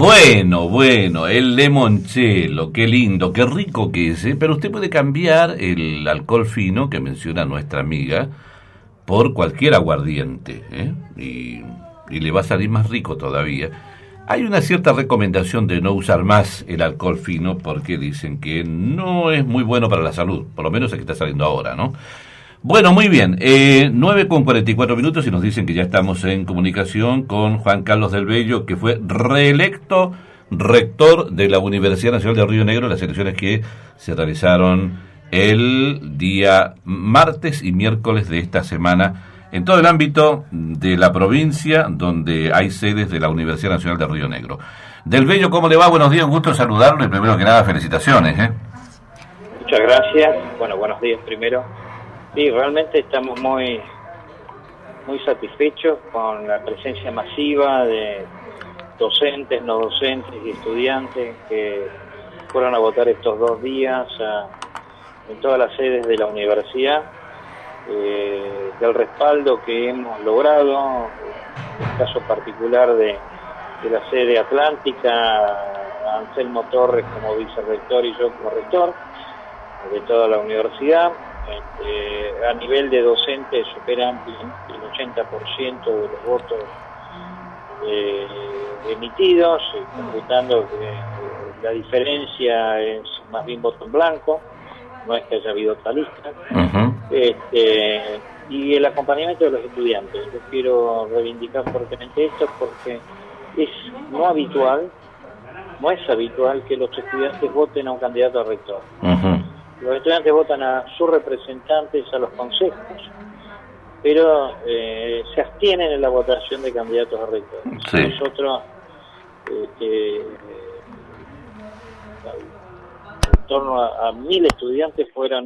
Bueno, el limoncello, qué lindo, qué rico que es, ¿eh? Pero usted puede cambiar el alcohol fino que menciona nuestra amiga por cualquier aguardiente, ¿eh? Y le va a salir más rico todavía. Hay una cierta recomendación de no usar más el alcohol fino porque dicen que no es muy bueno para la salud, por lo menos el que está saliendo ahora, ¿no? Bueno, muy bien, 9:44 y nos dicen que ya estamos en comunicación con Juan Carlos del Bello, que fue reelecto rector de la Universidad Nacional de Río Negro en las elecciones que se realizaron el día martes y miércoles de esta semana en todo el ámbito de la provincia donde hay sedes de la Universidad Nacional de Río Negro. Del Bello, ¿cómo le va? Buenos días, un gusto saludarlo y primero que nada felicitaciones, ¿eh? Muchas gracias, bueno, buenos días primero. Sí, realmente estamos muy satisfechos con la presencia masiva de docentes, no docentes y estudiantes que fueron a votar estos 2 días en todas las sedes de la universidad, del respaldo que hemos logrado, en el caso particular de la sede atlántica, Anselmo Torres como vicerrector y yo como rector de toda la universidad. A nivel de docentes superan el 80% de los votos emitidos, computando que la diferencia es más bien voto en blanco, no es que haya habido otra lista. Y el acompañamiento de los estudiantes. Yo quiero reivindicar fuertemente esto porque no es habitual que los estudiantes voten a un candidato a rector. Los estudiantes votan a sus representantes, a los consejos, pero se abstienen en la votación de candidatos a rector. Sí. Nosotros, en torno a 1.000 estudiantes fueron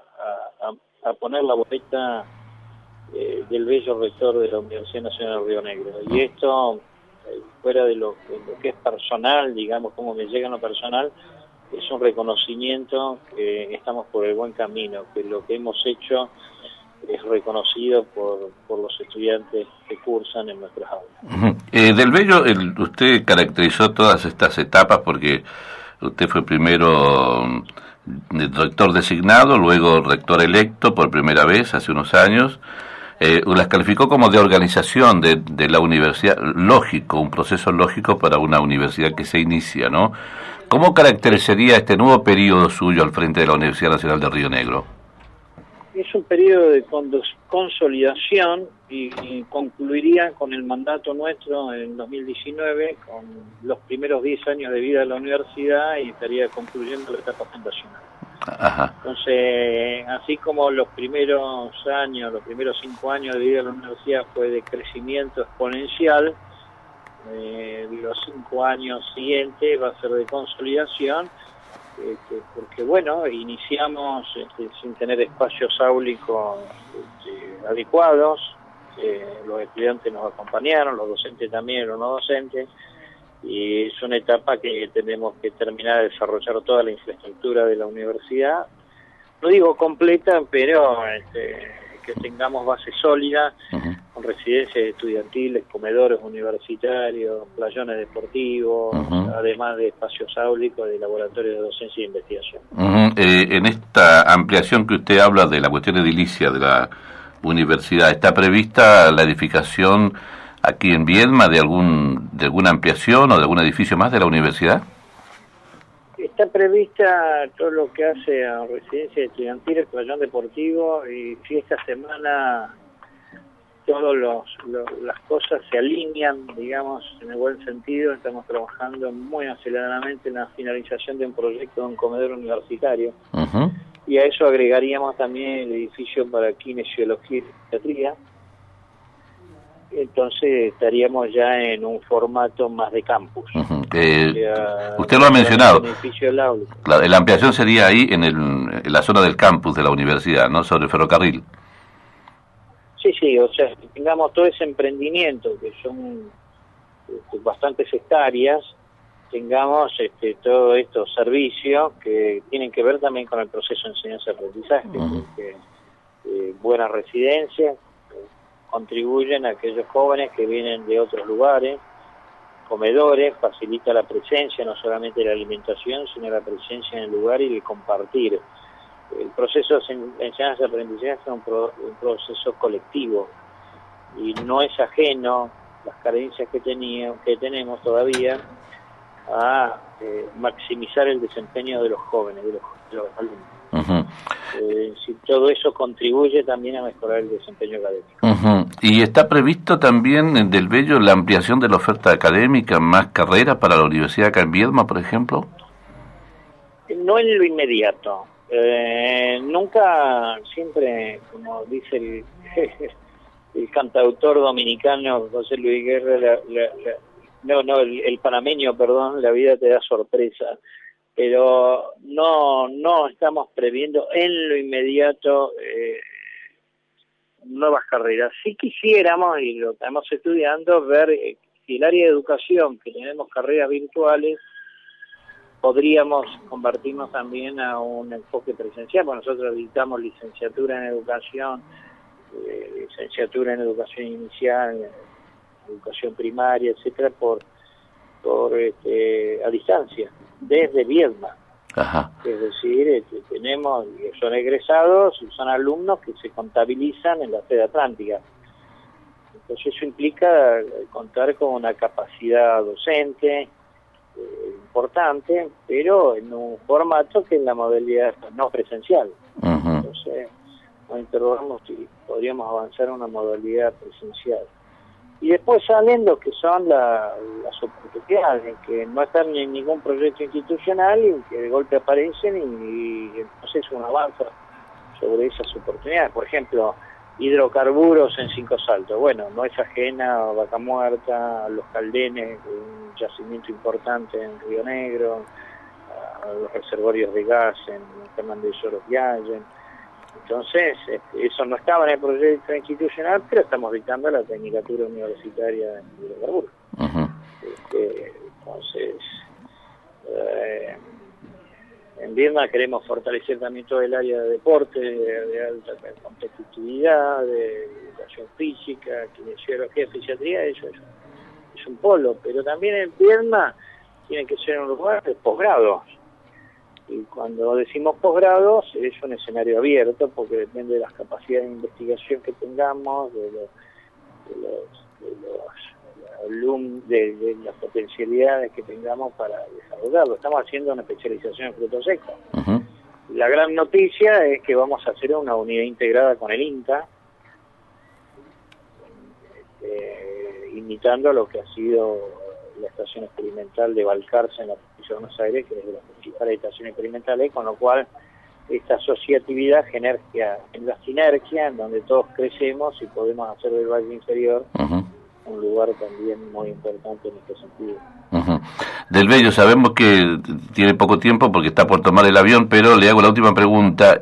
a poner la boleta del bello rector de la Universidad Nacional de Río Negro. Y esto, fuera de lo que es personal, digamos, como me llega en lo personal, es un reconocimiento que estamos por el buen camino, que lo que hemos hecho es reconocido por los estudiantes que cursan en nuestras aulas. Del Bello, usted caracterizó todas estas etapas porque usted fue primero rector designado, luego rector electo por primera vez hace unos años. Las calificó como de organización de la universidad, lógico, un proceso lógico para una universidad que se inicia, ¿no? ¿Cómo caracterizaría este nuevo periodo suyo al frente de la Universidad Nacional de Río Negro? Es un periodo de consolidación y concluiría con el mandato nuestro en 2019, con los primeros 10 años de vida de la universidad y estaría concluyendo la etapa fundacional. Ajá. Entonces, así como los primeros 5 años de vida de la universidad fue de crecimiento exponencial, los 5 años siguientes va a ser de consolidación, porque bueno, iniciamos sin tener espacios áulicos adecuados, los estudiantes nos acompañaron, los docentes también, los no docentes, y es una etapa que tenemos que terminar de desarrollar toda la infraestructura de la universidad, no digo completa, pero que tengamos base sólida, con residencias estudiantiles, comedores universitarios, playones deportivos, además de espacios áulicos, de laboratorios de docencia e investigación. En esta ampliación que usted habla de la cuestión edilicia de la universidad, ¿está prevista la edificación aquí en Viedma de alguna ampliación o de algún edificio más de la universidad? Está prevista todo lo que hace a residencias estudiantiles, playón deportivo, y si esta semana todas las cosas se alinean, digamos, en el buen sentido. Estamos trabajando muy aceleradamente en la finalización de un proyecto de un comedor universitario, y a eso agregaríamos también el edificio para kinesiología y psiquiatría. Entonces estaríamos ya en un formato más de campus. Usted lo ha mencionado. La ampliación sería ahí en la zona del campus de la universidad, ¿no? Sobre el ferrocarril. Sí, o sea, tengamos todo ese emprendimiento, que son bastantes hectáreas, tengamos todos estos servicios que tienen que ver también con el proceso de enseñanza-aprendizaje, porque buenas residencias contribuyen a aquellos jóvenes que vienen de otros lugares, comedores, facilita la presencia, no solamente de la alimentación, sino la presencia en el lugar y de compartir. El proceso de enseñanza-aprendizaje es un proceso colectivo y no es ajeno las carencias que tenemos todavía a maximizar el desempeño de los jóvenes, de los alumnos. Si todo eso contribuye también a mejorar el desempeño académico. ¿Y está previsto también del Bello la ampliación de la oferta académica, más carreras para la universidad acá en Viedma, por ejemplo? No en lo inmediato. Nunca, siempre, como dice el cantautor dominicano José Luis Guerra, el panameño, perdón, la vida te da sorpresa. Pero no estamos previendo en lo inmediato nuevas carreras. Sí quisiéramos, y lo estamos estudiando, ver si el área de educación, que tenemos carreras virtuales, podríamos convertirnos también a un enfoque presencial, porque nosotros dictamos licenciatura en educación inicial, educación primaria, etcétera, a distancia, desde Viedma. Ajá. Es decir, son egresados, son alumnos que se contabilizan en la sede atlántica. Entonces eso implica contar con una capacidad docente importante, pero en un formato que es la modalidad no presencial. Entonces nos interrogamos si podríamos avanzar a una modalidad presencial. Y después salen lo que son las oportunidades, que no están en ningún proyecto institucional y que de golpe aparecen y entonces uno avanza sobre esas oportunidades. Por ejemplo, hidrocarburos en Cinco Saltos. Bueno, no es ajena a Vaca Muerta, a Los Caldenes, un yacimiento importante en Río Negro, a los reservorios de gas en Fernández de Sorosguiallen. Entonces, eso no estaba en el proyecto institucional, pero estamos dictando la Tecnicatura Universitaria en hidrocarburos. Entonces, en Viedma queremos fortalecer también todo el área de deporte, de alta competitividad, de educación física, kinesiología, fisiatría. Eso es un polo, pero también en Viedma tiene que ser un lugar de posgrados. Y cuando decimos posgrados es un escenario abierto, porque depende de las capacidades de investigación que tengamos, de las potencialidades que tengamos para desarrollarlo. Estamos haciendo una especialización en frutos secos. La gran noticia es que vamos a hacer una unidad integrada con el INTA, imitando lo que ha sido la estación experimental de Balcarce en la provincia de Buenos Aires, que es de las principales estaciones experimentales, con lo cual esta asociatividad genera la sinergia en donde todos crecemos y podemos hacer del Valle Inferior un lugar también muy importante en este sentido. Del Bello, sabemos que tiene poco tiempo porque está por tomar el avión, pero le hago la última pregunta.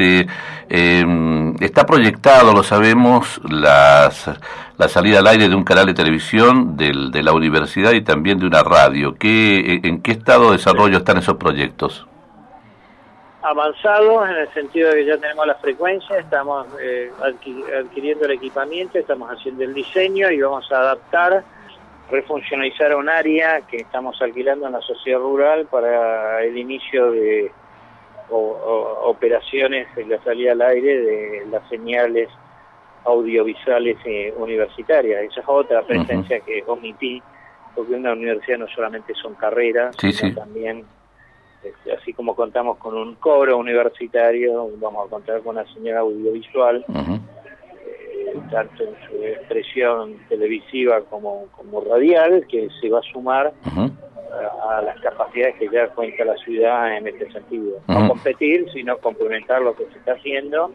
Está proyectado, lo sabemos, la salida al aire de un canal de televisión de la universidad y también de una radio. ¿En qué estado de desarrollo están esos proyectos? Avanzados en el sentido de que ya tenemos la frecuencia, estamos adquiriendo el equipamiento, estamos haciendo el diseño y vamos a adaptar, refuncionalizar un área que estamos alquilando en la sociedad rural para el inicio de operaciones en la salida al aire de las señales audiovisuales universitarias. Esa es otra presencia que omití, porque una universidad no solamente son carreras, sino también, así como contamos con un coro universitario, vamos a contar con una señal audiovisual, tanto en su expresión televisiva como radial, que se va a sumar a las capacidades que ya cuenta la ciudad en este sentido. No competir, sino complementar lo que se está haciendo.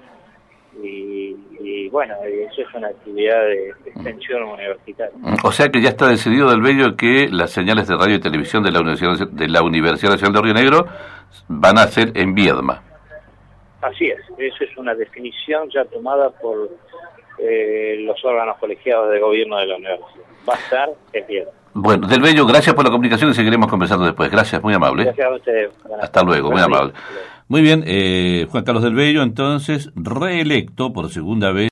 Y bueno, eso es una actividad de extensión universitaria. O sea que ya está decidido, Del Bello, que las señales de radio y televisión de la Universidad Nacional de Río Negro van a ser en Viedma. Así es, eso es una definición ya tomada por los órganos colegiados de gobierno de la universidad. Va a estar en Viedma. Bueno, Del Bello, gracias por la comunicación y seguiremos conversando después. Gracias, muy amable. Gracias a ustedes. Hasta luego, muy amable. Muy bien, Juan Carlos Del Bello, entonces, reelecto por segunda vez.